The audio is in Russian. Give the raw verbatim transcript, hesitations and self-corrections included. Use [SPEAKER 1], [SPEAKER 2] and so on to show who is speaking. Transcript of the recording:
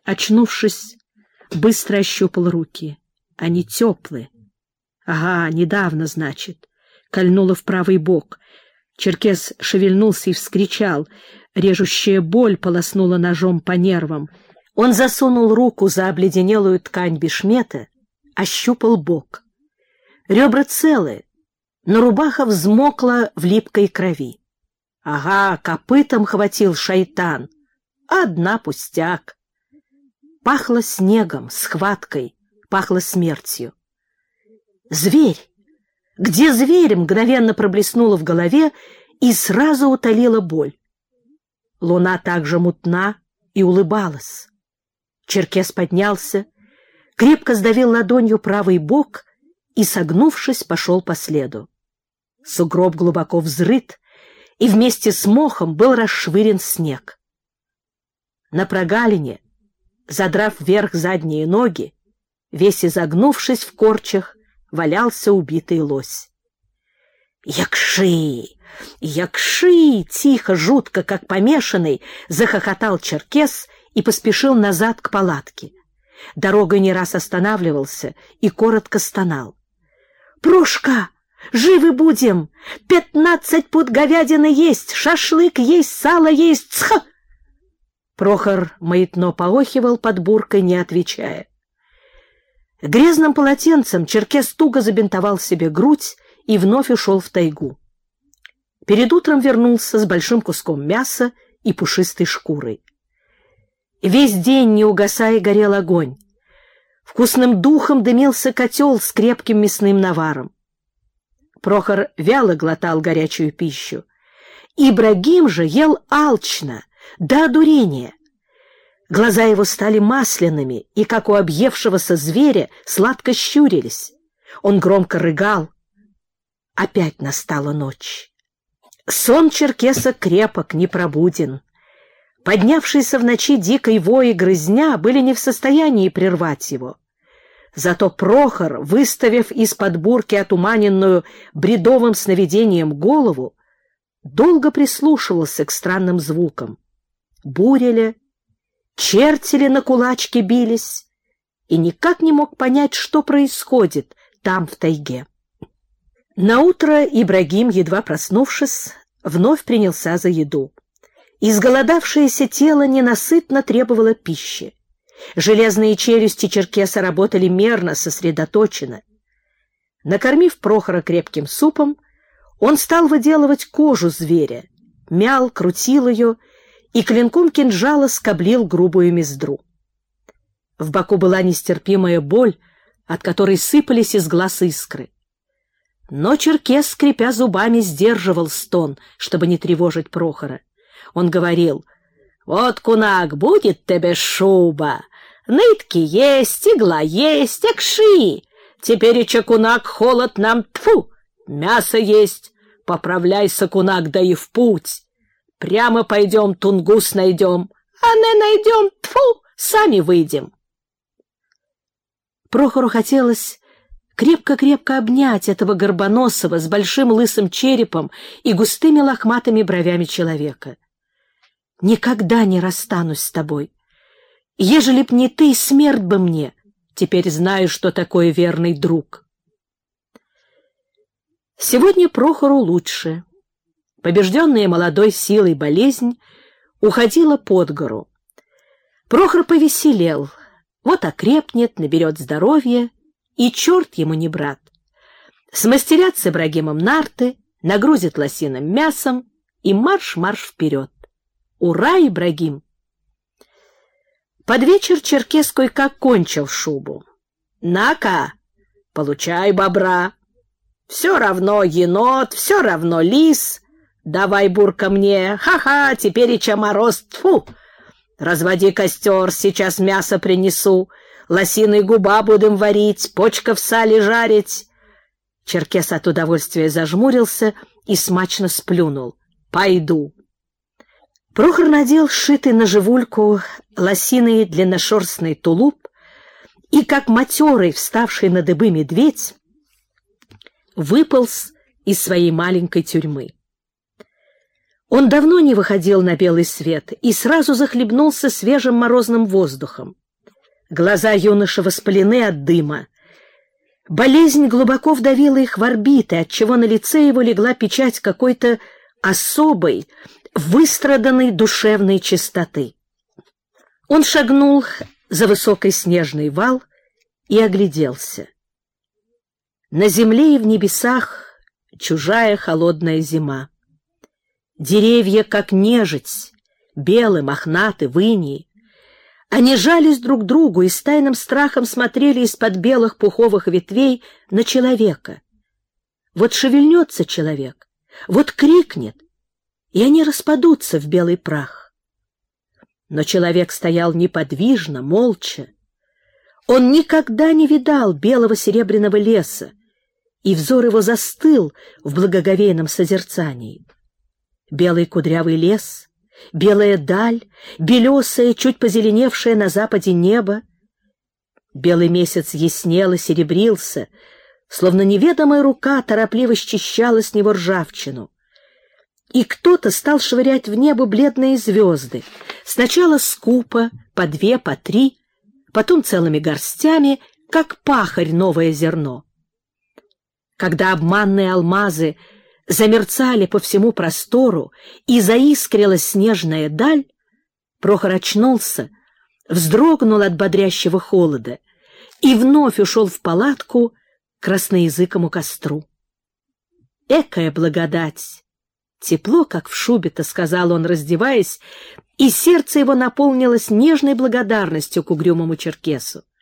[SPEAKER 1] Очнувшись, быстро ощупал руки. Они теплые. Ага, недавно, значит. Кольнуло в правый бок. Черкес шевельнулся и вскричал. Режущая боль полоснула ножом по нервам. Он засунул руку за обледенелую ткань бешмета, ощупал бок. Ребра целые, но рубаха взмокла в липкой крови. Ага, копытом хватил шайтан. Одна пустяк. Пахло снегом, схваткой, пахло смертью. Зверь! Где зверь? Мгновенно проблеснула в голове и сразу утолила боль. Луна также мутна и улыбалась. Черкес поднялся, крепко сдавил ладонью правый бок и, согнувшись, пошел по следу. Сугроб глубоко взрыт, и вместе с мохом был расшвырен снег. На прогалине, задрав вверх задние ноги, весь изогнувшись в корчах, валялся убитый лось. «Якши! Якши!» — тихо, жутко, как помешанный, захохотал Черкес и поспешил назад к палатке. Дорогой не раз останавливался и коротко стонал. «Прошка! Живы будем! Пятнадцать пуд говядины есть, шашлык есть, сало есть! Цха!» Прохор маятно поохивал под буркой, не отвечая. Грязным полотенцем Черкес туго забинтовал себе грудь и вновь ушел в тайгу. Перед утром вернулся с большим куском мяса и пушистой шкурой. Весь день, не угасая, горел огонь. Вкусным духом дымился котел с крепким мясным наваром. Прохор вяло глотал горячую пищу. Ибрагим же ел алчно, до одурения. Глаза его стали масляными и, как у объевшегося зверя, сладко щурились. Он громко рыгал. Опять настала ночь. Сон Черкеса крепок, непробуден. Поднявшиеся в ночи дикой вои грызня были не в состоянии прервать его. Зато Прохор, выставив из-под бурки отуманенную бредовым сновидением голову, долго прислушивался к странным звукам. Бурили, чертили на кулачки бились, и никак не мог понять, что происходит там, в тайге. Наутро Ибрагим, едва проснувшись, вновь принялся за еду. Изголодавшееся тело ненасытно требовало пищи. Железные челюсти Черкеса работали мерно, сосредоточенно. Накормив Прохора крепким супом, он стал выделывать кожу зверя, мял, крутил ее и клинком кинжала скоблил грубую мездру. В боку была нестерпимая боль, от которой сыпались из глаз искры. Но Черкес, скрипя зубами, сдерживал стон, чтобы не тревожить Прохора. Он говорил: «Вот, кунак, будет тебе шуба, нытки есть, игла есть, акши. Теперь, и кунак, холод нам, тфу, мясо есть. Поправляйся, кунак, да и в путь. Прямо пойдем, тунгус найдем, а не найдем, тфу, сами выйдем». Прохору хотелось крепко-крепко обнять этого горбоносого с большим лысым черепом и густыми лохматыми бровями человека. «Никогда не расстанусь с тобой. Ежели б не ты, смерть бы мне. Теперь знаю, что такое верный друг». Сегодня Прохору лучше. Побежденная молодой силой болезнь уходила под гору. Прохор повеселел. Вот окрепнет, наберет здоровья, и черт ему не брат. Смастерят с Ибрагимом нарты, нагрузят лосиным мясом, и марш-марш вперед. Ура, Ибрагим! Под вечер Черкес кое-как кончил шубу. «На-ка, получай бобра. Все равно енот, все равно лис. Давай, бурка, мне. Ха-ха, тепереча мороз, тьфу. Разводи костер, сейчас мясо принесу. Лосиной губа будем варить, почка в сале жарить». Черкес от удовольствия зажмурился и смачно сплюнул. «Пойду». Прохор надел сшитый на живульку лосиный длинношерстный тулуп и, как матерый, вставший на дыбы медведь, выполз из своей маленькой тюрьмы. Он давно не выходил на белый свет и сразу захлебнулся свежим морозным воздухом. Глаза юноши воспалены от дыма. Болезнь глубоко вдавила их в орбиты, отчего на лице его легла печать какой-то особой, выстраданной душевной чистоты. Он шагнул за высокий снежный вал и огляделся. На земле и в небесах чужая холодная зима. Деревья, как нежить, белы, мохнаты, в инии. Они жались друг к другу и с тайным страхом смотрели из-под белых пуховых ветвей на человека. Вот шевельнется человек, вот крикнет, и они распадутся в белый прах. Но человек стоял неподвижно, молча. Он никогда не видал белого серебряного леса, и взор его застыл в благоговейном созерцании. Белый кудрявый лес, белая даль, белесое, чуть позеленевшее на западе небо. Белый месяц яснел и серебрился, словно неведомая рука торопливо счищала с него ржавчину. И кто-то стал швырять в небо бледные звезды, сначала скупо, по две, по три, потом целыми горстями, как пахарь новое зерно. Когда обманные алмазы замерцали по всему простору и заискрилась снежная даль, Прохор очнулся, вздрогнул от бодрящего холода и вновь ушел в палатку к красноязыкому костру. «Экая благодать! Тепло, как в шубе-то», — сказал он, раздеваясь, и сердце его наполнилось нежной благодарностью к угрюмому черкесу.